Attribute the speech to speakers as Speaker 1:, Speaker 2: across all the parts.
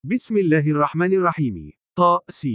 Speaker 1: بسم الله الرحمن الرحيم. ط.س.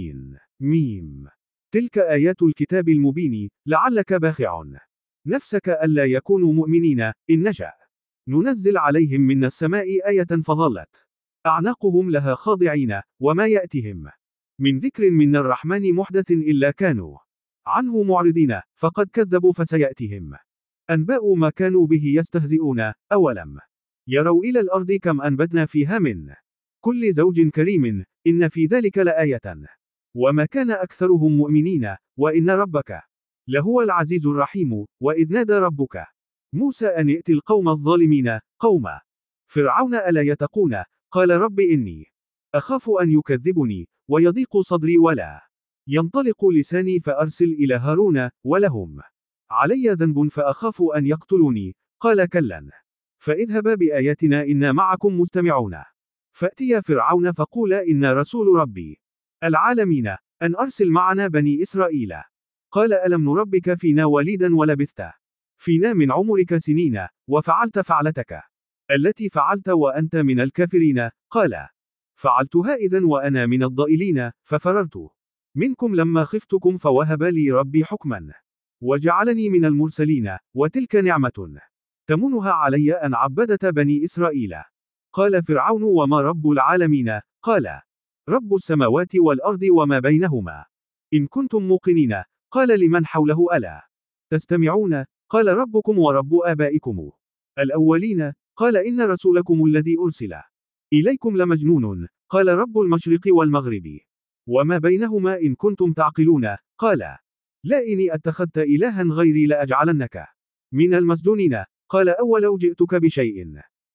Speaker 1: م. تلك آيات الكتاب المبين، لعلك باخع نفسك ألا يكونوا مؤمنين، إن نشأ ننزل عليهم من السماء آية فظلت أعناقهم لها خاضعين، وما يأتهم من ذكر من الرحمن محدث إلا كانوا عنه معرضين، فقد كذبوا فسيأتهم أنباء ما كانوا به يستهزئون. أولم يروا إلى الأرض كم أنبتنا فيها من كل زوج كريم، إن في ذلك لآية، وما كان أكثرهم مؤمنين، وإن ربك لهو العزيز الرحيم. وإذ نادى ربك موسى أن ائت القوم الظالمين قوم فرعون ألا يتقون قال رب إني أخاف أن يكذبني ويضيق صدري ولا ينطلق لساني فأرسل إلى هارون ولهم علي ذنب فأخاف أن يقتلوني قال كلا فاذهبا بآياتنا إنا معكم مستمعون فأتيا فرعون فقولا إنا رسول ربي العالمين أن أرسل معنا بني إسرائيل قال ألم نربك فينا وليدا ولبثت فينا من عمرك سنين وفعلت فعلتك التي فعلت وأنت من الكافرين قال فعلتها إذن وأنا من الضائلين ففررت منكم لما خفتكم فوهب لي ربي حكما وجعلني من المرسلين وتلك نعمة تمنها علي أن عبدت بني إسرائيل قال فرعون وما رب العالمين قال رب السماوات والأرض وما بينهما إن كنتم موقنين قال لمن حوله ألا تستمعون قال ربكم ورب آبائكم الأولين قال إن رسولكم الذي أرسل إليكم لمجنون قال رب المشرق والمغرب وما بينهما إن كنتم تعقلون قال لا إني أتخذت إلها غيري لأجعلنك من المسجونين قال أولو جئتك بشيء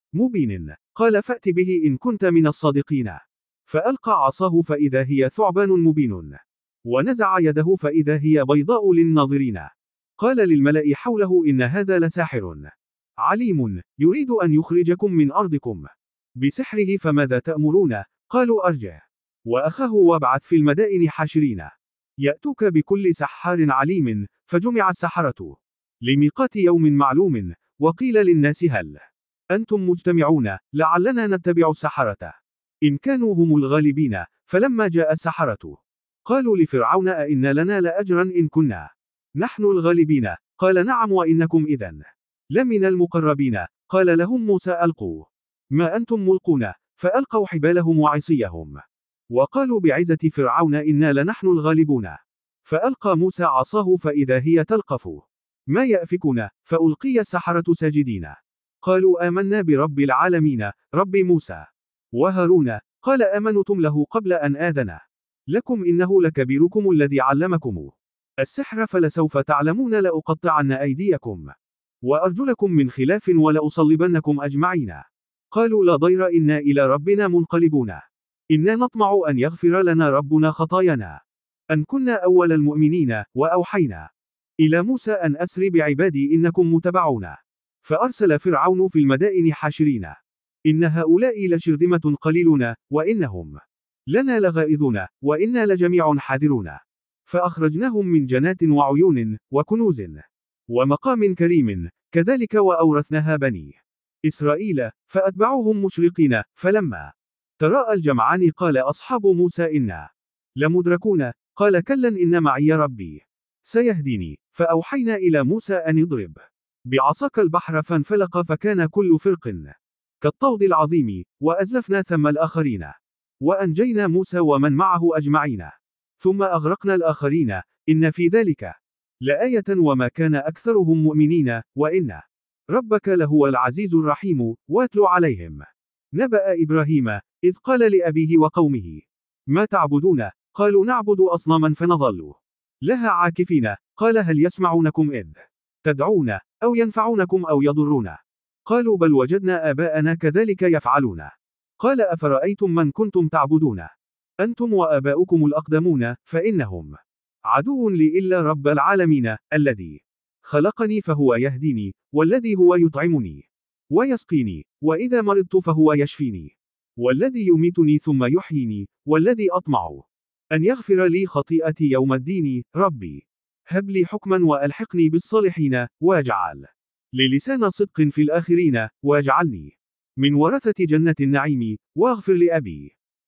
Speaker 1: مبين قال فأت به إن كنت من الصادقين فألقى عصاه فإذا هي ثعبان مبين ونزع يده فإذا هي بيضاء للناظرين قال للملأ حوله إن هذا لساحر عليم يريد أن يخرجكم من أرضكم بسحره فماذا تأمرون قالوا أرجه وأخاه وابعث في المدائن حاشرين يأتوك بكل سحار عليم فجمع السحرة لميقات يوم معلوم وقيل للناس هل أنتم مجتمعون لعلنا نتبع السحرة إن كانوا هم الغالبين فلما جاء السحرة قالوا لفرعون أئن لنا لأجرا إن كنا نحن الغالبين قال نعم وإنكم إذن لمن المقربين قال لهم موسى ألقوا ما أنتم ملقون فألقوا حبالهم وعصيهم وقالوا بعزة فرعون إنا لنحن الغالبون فألقى موسى عصاه فإذا هي تلقف ما يأفكون فألقي السحرة ساجدين قالوا آمنا برب العالمين رب موسى وهارون قال آمنتم له قبل أن آذن لكم إنه لكبيركم الذي علمكم السحر فلسوف تعلمون لأقطعن أيديكم وأرجلكم من خلاف ولأصلبنكم أجمعين قالوا لا ضير إنا إلى ربنا منقلبون إنا نطمع أن يغفر لنا ربنا خطايانا أن كنا أول المؤمنين وأوحينا إلى موسى أن أسر بعبادي إنكم متبعون فأرسل فرعون في المدائن حاشرين إن هؤلاء لشرذمة قليلون وإنهم لنا لغائظون وإنا لجميع حاذرون فأخرجناهم من جنات وعيون وكنوز ومقام كريم كذلك وأورثناها بني إسرائيل فأتبعوهم مشرقين فلما تراءى الجمعان قال أصحاب موسى إنا لمدركون قال كلا إن معي ربي سيهديني فأوحينا إلى موسى أن اضرب بعصاك البحر فانفلق فكان كل فرق كالطود العظيم وأزلفنا ثم الآخرين وأنجينا موسى ومن معه أجمعين ثم أغرقنا الآخرين إن في ذلك لآية وما كان أكثرهم مؤمنين وإن ربك لهو العزيز الرحيم. واتل عليهم نبأ إبراهيم إذ قال لأبيه وقومه ما تعبدون قالوا نعبد أصناما فنظل لها عاكفين قال هل يسمعونكم إذ تدعون أو ينفعونكم أو يضرون قالوا بل وجدنا آباءنا كذلك يفعلون قال أفرأيتم من كنتم تعبدون أنتم وآباؤكم الأقدمون فإنهم عدو لي إلا رب العالمين الذي خلقني فهو يهديني والذي هو يطعمني ويسقيني وإذا مرضت فهو يشفيني والذي يميتني ثم يحييني والذي أطمع أن يغفر لي خطيئتي يوم الدين ربي هب لي حكما وألحقني بالصالحين واجعل لي لسان صدق في الآخرين واجعلني من ورثة جنة النعيم واغفر لأبي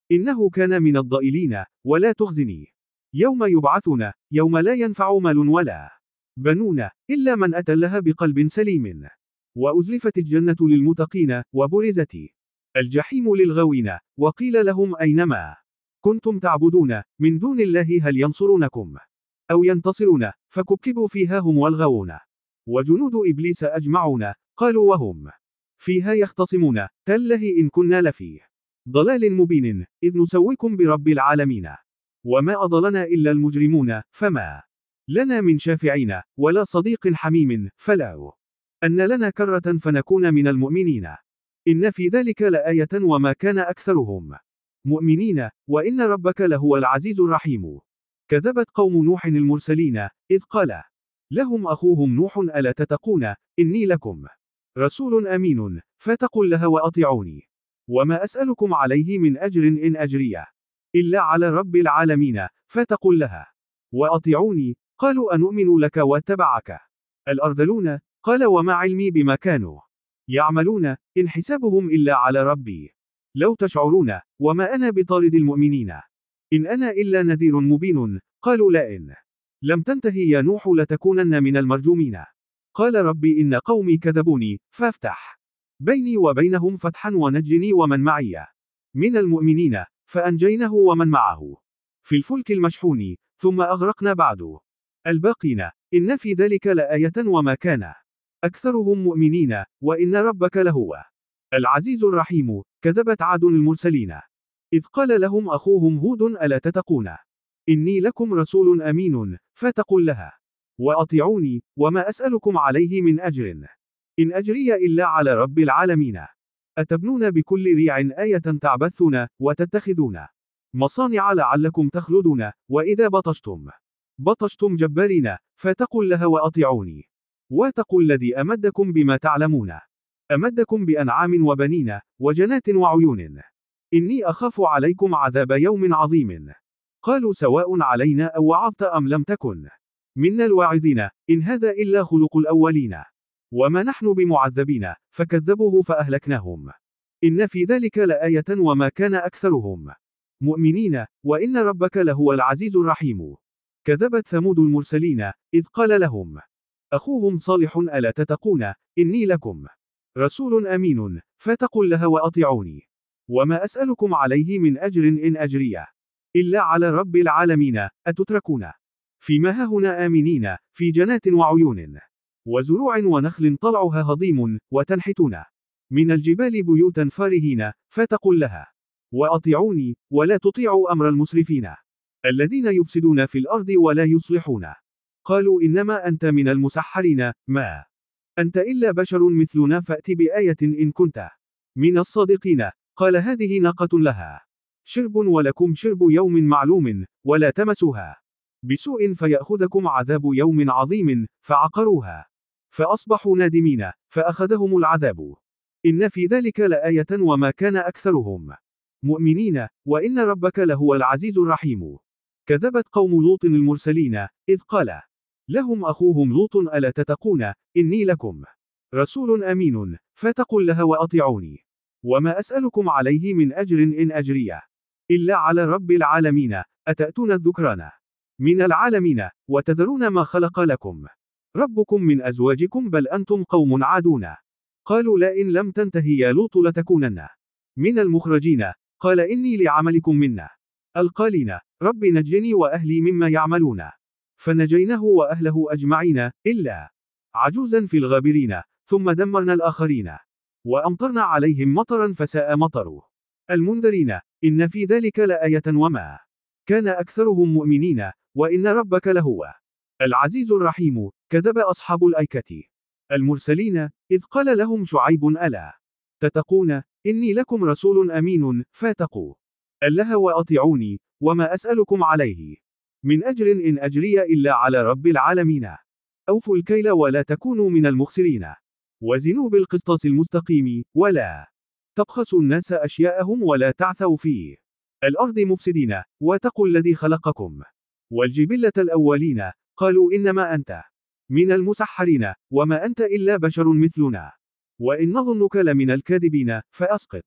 Speaker 1: إنه كان من الضائلين، ولا تخزني يوم يبعثون، يوم لا ينفع مال ولا بنون، إلا من أتى الله بقلب سليم. وأزلفت الجنة للمتقين، وبرزت الجحيم للغاوين، وقيل لهم أين ما كنتم تعبدون من دون الله هل ينصرونكم أو ينتصرون، فكبكبوا فيها هم والغاوون وجنود إبليس أجمعون، قالوا وهم فيها يختصمون تالله إن كنا لفي ضلال مبين إذ نسويكم برب العالمين وما أضلنا إلا المجرمون فما لنا من شافعين ولا صديق حميم فلا أن لنا كرة فنكون من المؤمنين. إن في ذلك لآية وما كان أكثرهم مؤمنين وإن ربك لهو العزيز الرحيم. كذبت قوم نوح المرسلين إذ قال لهم أخوهم نوح ألا تتقون إني لكم رسول أمين فاتقوا الله وأطيعوني وما أسألكم عليه من أجر إن أجري إلا على رب العالمين فاتقوا الله وأطيعوني. قالوا أنؤمن لك واتبعك الأرذلون قال وما علمي بما كانوا يعملون إن حسابهم إلا على ربي لو تشعرون وما أنا بطارد المؤمنين إن أنا إلا نذير مبين. قالوا لئن لم تنتهي يا نوح لتكونن من المرجومين. قال ربي إن قومي كذبوني فافتح بيني وبينهم فتحا ونجني ومن معي من المؤمنين. فأنجيناه ومن معه في الفلك المشحون ثم أغرقنا بعد الباقين. إن في ذلك لآية وما كان أكثرهم مؤمنين وإن ربك لهو العزيز الرحيم. كذبت عاد المرسلين إذ قال لهم أخوهم هود ألا تتقون إني لكم رسول أمين فاتقوا الله وأطيعوني وما أسألكم عليه من أجر إن أجري إلا على رب العالمين. أتبنون بكل ريع آية تعبثون وتتخذون مصانع لعلكم تخلدون وإذا بطشتم جبارين فاتقوا الله وأطيعوني واتقوا الذي أمدكم بما تعلمون أمدكم بأنعام وبنين وجنات وعيون إني أخاف عليكم عذاب يوم عظيم. قالوا سواء علينا أو وعظت أم لم تكن منا الواعظين إن هذا إلا خلق الأولين وما نحن بمعذبين. فكذبوه فأهلكناهم إن في ذلك لآية وما كان أكثرهم مؤمنين وإن ربك لهو العزيز الرحيم. كذبت ثمود المرسلين إذ قال لهم أخوهم صالح ألا تتقون إني لكم رسول أمين فاتقوا الله وأطيعوني وما أسألكم عليه من أجر إن أجري إلا على رب العالمين. أتتركون فيما هاهنا آمنين في جنات وعيون وزروع ونخل طلعها هضيم وتنحتون من الجبال بيوتا فارهين فاتقوا الله وأطيعوني ولا تطيعوا أمر المسرفين الذين يفسدون في الأرض ولا يصلحون. قالوا إنما أنت من المسحرين ما أنت إلا بشر مثلنا فأت بآية إن كنت من الصادقين. قال هذه ناقة لها شرب ولكم شرب يوم معلوم ولا تمسوها بسوء فيأخذكم عذاب يوم عظيم. فعقروها فأصبحوا نادمين فأخذهم العذاب. إن في ذلك لآية وما كان أكثرهم مؤمنين وإن ربك لهو العزيز الرحيم. كذبت قوم لوط المرسلين إذ قال لهم أخوهم لوط ألا تتقون إني لكم رسول أمين فاتقوا الله وأطيعوني وما أسألكم عليه من أجر إن أجري إلا على رب العالمين. أتأتون الذكران من العالمين وتذرون ما خلق لكم ربكم من أزواجكم بل أنتم قوم عادون. قالوا لئن لم تنتهي يا لوط لتكونن من المخرجين. قال إني لعملكم منا القالين رب نجني وأهلي مما يعملون. فنجيناه وأهله أجمعين إلا عجوزا في الغابرين ثم دمرنا الآخرين وأمطرنا عليهم مطرا فساء مطر المنذرين. إن في ذلك لآية وما كان أكثرهم مؤمنين وإن ربك لهو العزيز الرحيم. كذب أصحاب الأيكة المرسلين إذ قال لهم شعيب ألا تتقون إني لكم رسول أمين فاتقوا الله وأطيعوني وما أسألكم عليه من أجر إن أجري إلا على رب العالمين. أوفوا الكيل ولا تكونوا من المخسرين وزنوا بالقسطاس المستقيم ولا تبخسوا الناس أشياءهم ولا تعثوا في الأرض مفسدين واتقوا الذي خلقكم والجبلة الأولين. قالوا إنما أنت من المسحرين وما أنت إلا بشر مثلنا وإن نظنك لمن الكاذبين فأسقط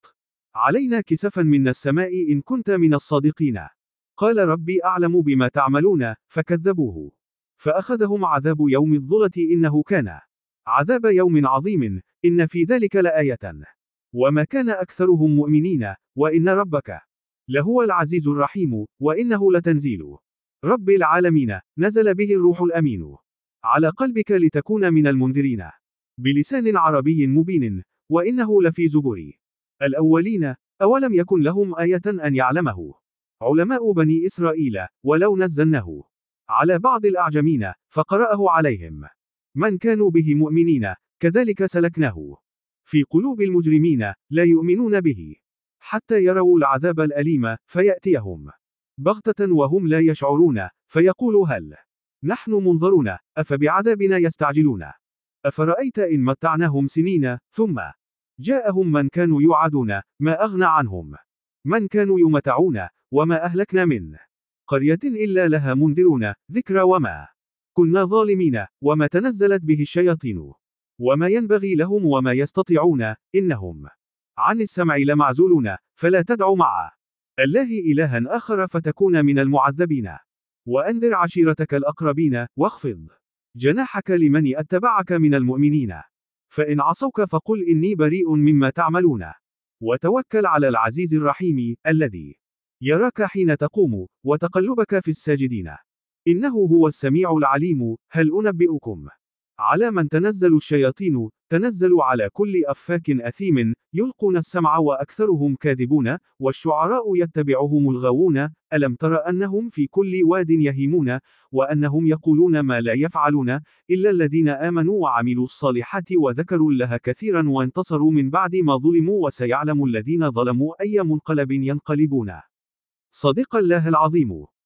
Speaker 1: علينا كسفا من السماء إن كنت من الصادقين. قال ربي أعلم بما تعملون، فكذبوه. فأخذهم عذاب يوم الظلة إنه كان عذاب يوم عظيم، إن في ذلك لآية. وما كان أكثرهم مؤمنين، وإن ربك لهو العزيز الرحيم، وإنه لتنزيل رب العالمين، نزل به الروح الأمين على قلبك لتكون من المنذرين بلسان عربي مبين، وإنه لفي زبر الأولين. أولم يكن لهم آية أن يعلمه علماء بني إسرائيل، ولو نزلناه على بعض الأعجمين فقرأه عليهم من كانوا به مؤمنين، كذلك سلكناه في قلوب المجرمين، لا يؤمنون به حتى يروا العذاب الأليم، فيأتيهم بغتة وهم لا يشعرون، فيقولوا هل نحن منظرون، أفبعذابنا يستعجلون، أفرأيت إن متعناهم سنين، ثم جاءهم من كانوا يوعدون، ما أغنى عنهم من كانوا يمتعون، وما أهلكنا من قرية إلا لها منذرون، ذكرى وما كنا ظالمين، وما تنزلت به الشياطين، وما ينبغي لهم وما يستطيعون، إنهم عن السمع لمعزولون، فلا تدع مع الله إلها آخر فتكون من المعذبين. وأنذر عشيرتك الأقربين، واخفض جناحك لمن اتبعك من المؤمنين. فإن عصوك فقل إني بريء مما تعملون، وتوكل على العزيز الرحيم الذي يراك حين تقوم، وتقلبك في الساجدين، إنه هو السميع العليم. هل أنبئكم على من تنزل الشياطين؟ تنزل على كل أفاك أثيم، يلقون السمع وأكثرهم كاذبون، والشعراء يتبعهم الغاوون. ألم تر أنهم في كل واد يهيمون، وأنهم يقولون ما لا يفعلون، إلا الذين آمنوا وعملوا الصالحات وذكروا الله كثيرا وانتصروا من بعد ما ظلموا، وسيعلم الذين ظلموا أي منقلب ينقلبون. صدق الله العظيم.